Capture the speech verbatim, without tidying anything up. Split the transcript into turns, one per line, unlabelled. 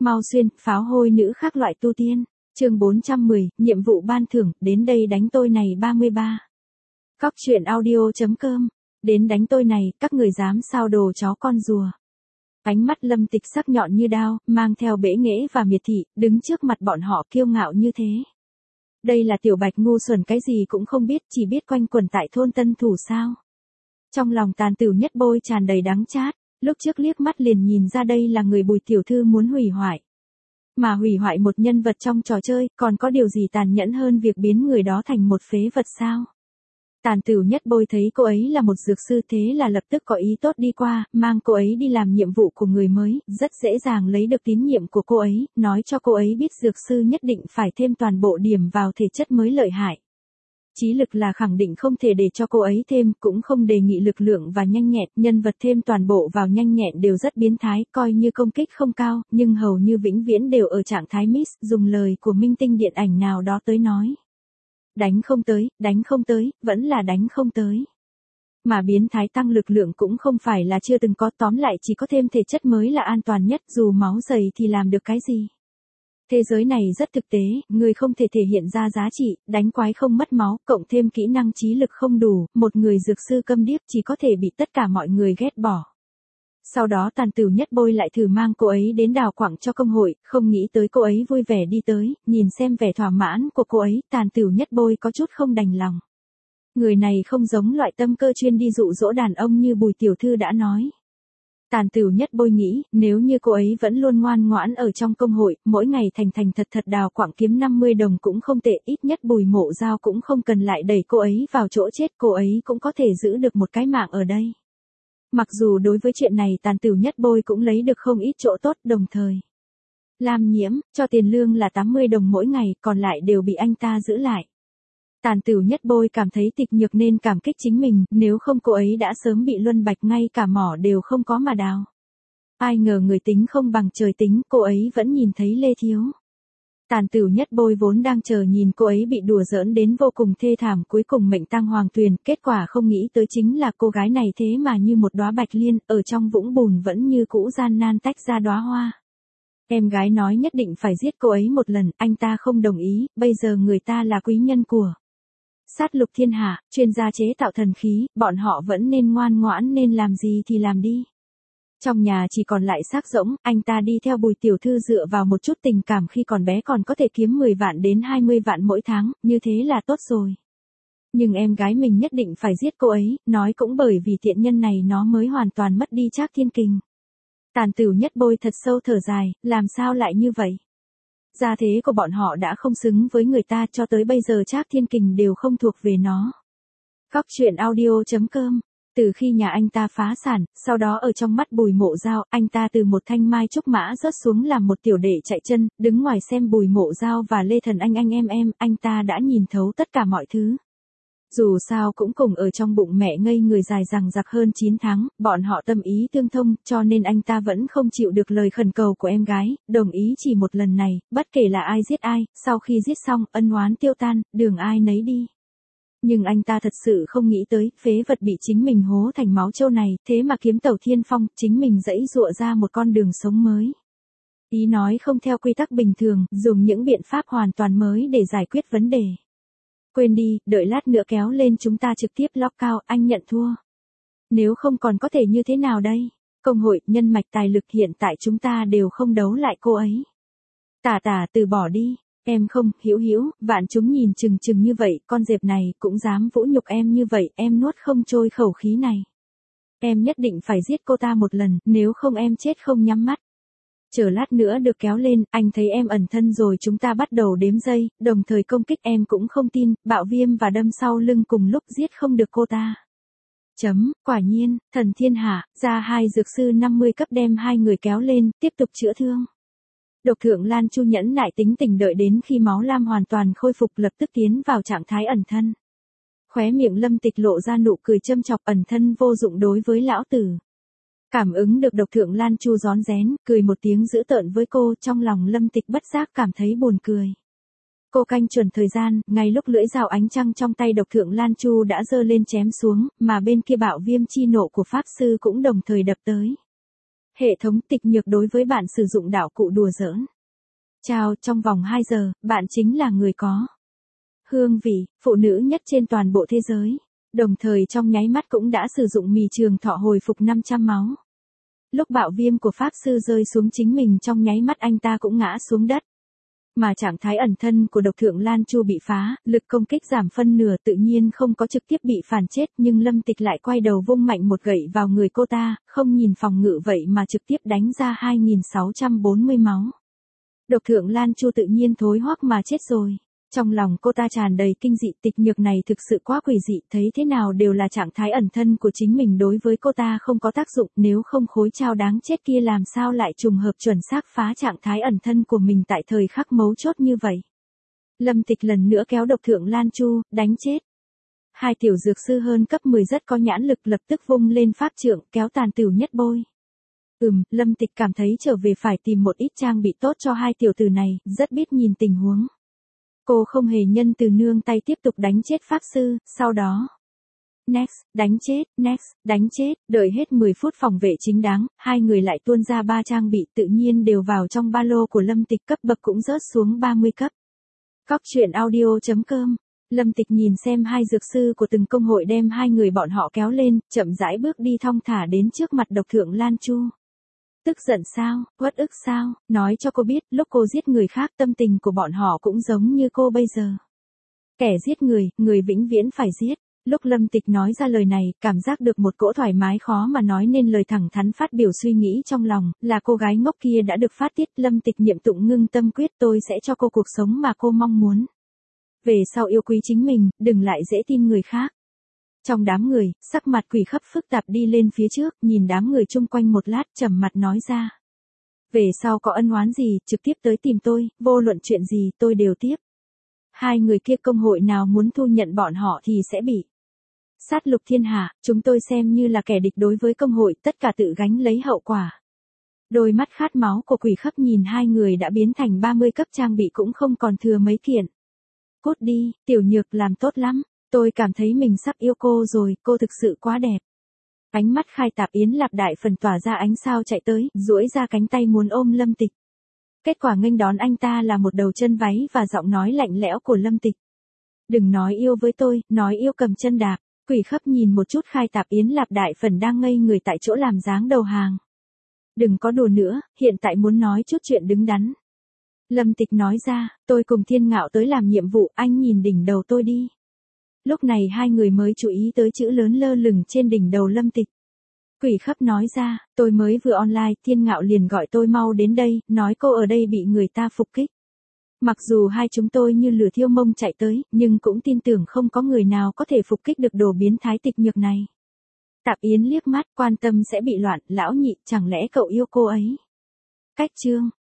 Mau xuyên, pháo hôi nữ khác loại tu tiên. Chương bốn trăm mười, nhiệm vụ ban thưởng, đến đây đánh tôi này ba mươi ba. Cóc truyện audio chấm com. Đến đánh tôi này, các người dám sao đồ chó con rùa. Ánh mắt Lâm Tịch sắc nhọn như đao, mang theo bẽ nghễ và miệt thị, đứng trước mặt bọn họ kiêu ngạo như thế. Đây là tiểu bạch ngu xuẩn cái gì cũng không biết, chỉ biết quanh quẩn tại thôn Tân Thủ sao. Trong lòng Tàn Tửu Nhất Bôi tràn đầy đắng chát, lúc trước liếc mắt liền nhìn ra đây là người Bùi tiểu thư muốn hủy hoại. Mà hủy hoại một nhân vật trong trò chơi, còn có điều gì tàn nhẫn hơn việc biến người đó thành một phế vật sao? Tàn Tửu Nhất Bôi thấy cô ấy là một dược sư thế là lập tức có ý tốt đi qua, mang cô ấy đi làm nhiệm vụ của người mới, rất dễ dàng lấy được tín nhiệm của cô ấy, nói cho cô ấy biết dược sư nhất định phải thêm toàn bộ điểm vào thể chất mới lợi hại. Chí lực là khẳng định không thể để cho cô ấy thêm, cũng không đề nghị lực lượng và nhanh nhẹn, nhân vật thêm toàn bộ vào nhanh nhẹn đều rất biến thái, coi như công kích không cao, nhưng hầu như vĩnh viễn đều ở trạng thái miss, dùng lời của minh tinh điện ảnh nào đó tới nói. Đánh không tới, đánh không tới, vẫn là đánh không tới. Mà biến thái tăng lực lượng cũng không phải là chưa từng có, tóm lại chỉ có thêm thể chất mới là an toàn nhất, dù máu dày thì làm được cái gì. Thế giới này rất thực tế, người không thể thể hiện ra giá trị, đánh quái không mất máu, cộng thêm kỹ năng trí lực không đủ, một người dược sư câm điếc chỉ có thể bị tất cả mọi người ghét bỏ. Sau đó Tàn Tửu Nhất Bôi lại thử mang cô ấy đến đào quặng cho công hội, không nghĩ tới cô ấy vui vẻ đi tới, nhìn xem vẻ thỏa mãn của cô ấy, Tàn Tửu Nhất Bôi có chút không đành lòng. Người này không giống loại tâm cơ chuyên đi dụ dỗ đàn ông như Bùi tiểu thư đã nói. Tàn Tửu Nhất Bôi nghĩ, nếu như cô ấy vẫn luôn ngoan ngoãn ở trong công hội, mỗi ngày thành thành thật thật đào quặng kiếm năm mươi đồng cũng không tệ, ít nhất Bùi Mộ Giao cũng không cần lại đẩy cô ấy vào chỗ chết, cô ấy cũng có thể giữ được một cái mạng ở đây. Mặc dù đối với chuyện này Tàn Tửu Nhất Bôi cũng lấy được không ít chỗ tốt, đồng thời Lam Nhiễm, cho tiền lương là tám mươi đồng mỗi ngày, còn lại đều bị anh ta giữ lại. Tàn Tửu Nhất Bôi cảm thấy tịch nhược nên cảm kích chính mình, nếu không cô ấy đã sớm bị luân bạch ngay cả mỏ đều không có mà đào. Ai ngờ người tính không bằng trời tính, cô ấy vẫn nhìn thấy Lê Thiếu. Tàn Tửu Nhất Bôi vốn đang chờ nhìn cô ấy bị đùa giỡn đến vô cùng thê thảm, cuối cùng mệnh tang hoàng tuyền, kết quả không nghĩ tới chính là cô gái này thế mà như một đóa bạch liên, ở trong vũng bùn vẫn như cũ gian nan tách ra đóa hoa. Em gái nói nhất định phải giết cô ấy một lần, anh ta không đồng ý, bây giờ người ta là quý nhân của Sát Lục Thiên Hạ, chuyên gia chế tạo thần khí, bọn họ vẫn nên ngoan ngoãn, nên làm gì thì làm đi. Trong nhà chỉ còn lại xác rỗng, anh ta đi theo Bùi tiểu thư dựa vào một chút tình cảm khi còn bé còn có thể kiếm mười vạn đến hai mươi vạn mỗi tháng, như thế là tốt rồi. Nhưng em gái mình nhất định phải giết cô ấy, nói cũng bởi vì tiện nhân này nó mới hoàn toàn mất đi Trác Thiên Kình. Tàn Tửu Nhất Bôi thật sâu thở dài, làm sao lại như vậy? Gia thế của bọn họ đã không xứng với người ta, cho tới bây giờ Trác Thiên Kình đều không thuộc về nó. Cóc truyện audio chấm com. Từ khi nhà anh ta phá sản, sau đó ở trong mắt Bùi Mộ Giao, anh ta từ một thanh mai trúc mã rớt xuống làm một tiểu đệ chạy chân, đứng ngoài xem Bùi Mộ Giao và Lê Thần Anh anh em em, anh ta đã nhìn thấu tất cả mọi thứ. Dù sao cũng cùng ở trong bụng mẹ ngây người dài dằng dặc hơn chín tháng, bọn họ tâm ý tương thông, cho nên anh ta vẫn không chịu được lời khẩn cầu của em gái, đồng ý chỉ một lần này, bất kể là ai giết ai, sau khi giết xong, ân oán tiêu tan, đường ai nấy đi. Nhưng anh ta thật sự không nghĩ tới, phế vật bị chính mình hố thành máu trâu này, thế mà kiếm tẩu thiên phong, chính mình dãy dụa ra một con đường sống mới. Ý nói không theo quy tắc bình thường, dùng những biện pháp hoàn toàn mới để giải quyết vấn đề. Quên đi, đợi lát nữa kéo lên chúng ta trực tiếp lock out, anh nhận thua. Nếu không còn có thể như thế nào đây? Công hội, nhân mạch tài lực hiện tại chúng ta đều không đấu lại cô ấy. Tả tả từ bỏ đi. Em không, Hữu Hữu, vạn chúng nhìn chừng chừng như vậy, con dẹp này cũng dám vũ nhục em như vậy, em nuốt không trôi khẩu khí này. Em nhất định phải giết cô ta một lần, nếu không em chết không nhắm mắt. Chờ lát nữa được kéo lên, anh thấy em ẩn thân rồi, chúng ta bắt đầu đếm giây, đồng thời công kích, em cũng không tin, bạo viêm và đâm sau lưng cùng lúc giết không được cô ta. Chấm, quả nhiên, thần thiên hạ, ra hai dược sư năm mươi cấp đem hai người kéo lên, tiếp tục chữa thương. Độc Thượng Lan Chu nhẫn nại tính tình đợi đến khi máu lam hoàn toàn khôi phục lập tức tiến vào trạng thái ẩn thân. Khóe miệng Lâm Tịch lộ ra nụ cười châm chọc, ẩn thân vô dụng đối với lão tử. Cảm ứng được Độc Thượng Lan Chu rón rén, cười một tiếng dữ tợn với cô, trong lòng Lâm Tịch bất giác cảm thấy buồn cười. Cô canh chuẩn thời gian, ngay lúc lưỡi dao ánh trăng trong tay Độc Thượng Lan Chu đã giơ lên chém xuống, mà bên kia bạo viêm chi nộ của Pháp Sư cũng đồng thời đập tới. Hệ thống tịch nhược đối với bạn sử dụng đạo cụ đùa giỡn. Chào, trong vòng hai giờ, bạn chính là người có hương vị, phụ nữ nhất trên toàn bộ thế giới. Đồng thời trong nháy mắt cũng đã sử dụng mì trường thọ hồi phục năm trăm máu. Lúc bạo viêm của Pháp Sư rơi xuống chính mình trong nháy mắt anh ta cũng ngã xuống đất. Mà trạng thái ẩn thân của độc thượng Lan Chu bị phá, lực công kích giảm phân nửa tự nhiên không có trực tiếp bị phản chết nhưng Lâm Tịch lại quay đầu vung mạnh một gậy vào người cô ta, không nhìn phòng ngự vậy mà trực tiếp đánh ra hai nghìn sáu trăm bốn mươi máu. Độc thượng Lan Chu tự nhiên thối hoắc mà chết rồi. Trong lòng cô ta tràn đầy kinh dị, tịch nhược này thực sự quá quỷ dị, thấy thế nào đều là trạng thái ẩn thân của chính mình đối với cô ta không có tác dụng, nếu không khối trao đáng chết kia làm sao lại trùng hợp chuẩn xác phá trạng thái ẩn thân của mình tại thời khắc mấu chốt như vậy. Lâm Tịch lần nữa kéo độc thượng Lan Chu, đánh chết. Hai tiểu dược sư hơn cấp mười rất có nhãn lực lập tức vung lên pháp trượng, kéo tàn tửu nhất bôi. Ừm, Lâm Tịch cảm thấy trở về phải tìm một ít trang bị tốt cho hai tiểu tử này, rất biết nhìn tình huống. Cô không hề nhân từ nương tay tiếp tục đánh chết Pháp Sư, sau đó. Next, đánh chết, next, đánh chết, đợi hết mười phút phòng vệ chính đáng, hai người lại tuôn ra ba trang bị tự nhiên đều vào trong ba lô của Lâm Tịch, cấp bậc cũng rớt xuống ba mươi cấp. Cóc truyện audio chấm com. Lâm Tịch nhìn xem hai dược sư của từng công hội đem hai người bọn họ kéo lên, chậm rãi bước đi thong thả đến trước mặt độc thượng Lan Chu. Tức giận sao, uất ức sao, nói cho cô biết, lúc cô giết người khác tâm tình của bọn họ cũng giống như cô bây giờ. Kẻ giết người, người vĩnh viễn phải giết. Lúc Lâm Tịch nói ra lời này, cảm giác được một cỗ thoải mái khó mà nói nên lời thẳng thắn phát biểu suy nghĩ trong lòng, là cô gái ngốc kia đã được phát tiết. Lâm Tịch niệm tụng ngưng tâm quyết, tôi sẽ cho cô cuộc sống mà cô mong muốn. Về sau yêu quý chính mình, đừng lại dễ tin người khác. Trong đám người, sắc mặt Quỷ Khấp phức tạp đi lên phía trước, nhìn đám người chung quanh một lát, trầm mặt nói ra. Về sau có ân oán gì, trực tiếp tới tìm tôi, vô luận chuyện gì, tôi đều tiếp. Hai người kia công hội nào muốn thu nhận bọn họ thì sẽ bị sát lục thiên hạ, chúng tôi xem như là kẻ địch đối với công hội, tất cả tự gánh lấy hậu quả. Đôi mắt khát máu của Quỷ Khấp nhìn hai người đã biến thành ba mươi cấp trang bị cũng không còn thừa mấy kiện. Cút đi, tiểu nhược làm tốt lắm. Tôi cảm thấy mình sắp yêu cô rồi, cô thực sự quá đẹp. Ánh mắt Khai Tạp Yến Lạp đại phần tỏa ra ánh sao chạy tới, duỗi ra cánh tay muốn ôm Lâm Tịch. Kết quả nghênh đón anh ta là một đầu chân váy và giọng nói lạnh lẽo của Lâm Tịch. Đừng nói yêu với tôi, nói yêu cầm chân đạp. Quỷ Khấp nhìn một chút Khai Tạp Yến Lạp đại phần đang ngây người tại chỗ làm dáng đầu hàng. Đừng có đùa nữa, hiện tại muốn nói chút chuyện đứng đắn. Lâm Tịch nói ra, tôi cùng Thiên Ngạo tới làm nhiệm vụ, anh nhìn đỉnh đầu tôi đi. Lúc này hai người mới chú ý tới chữ lớn lơ lửng trên đỉnh đầu Lâm Tịch. Quỷ Khấp nói ra, tôi mới vừa online, Thiên Ngạo liền gọi tôi mau đến đây, nói cô ở đây bị người ta phục kích. Mặc dù hai chúng tôi như lửa thiêu mông chạy tới, nhưng cũng tin tưởng không có người nào có thể phục kích được đồ biến thái tịch nhược này. Tạp Yến liếc mắt, quan tâm sẽ bị loạn, lão nhị, chẳng lẽ cậu yêu cô ấy? Cách chương.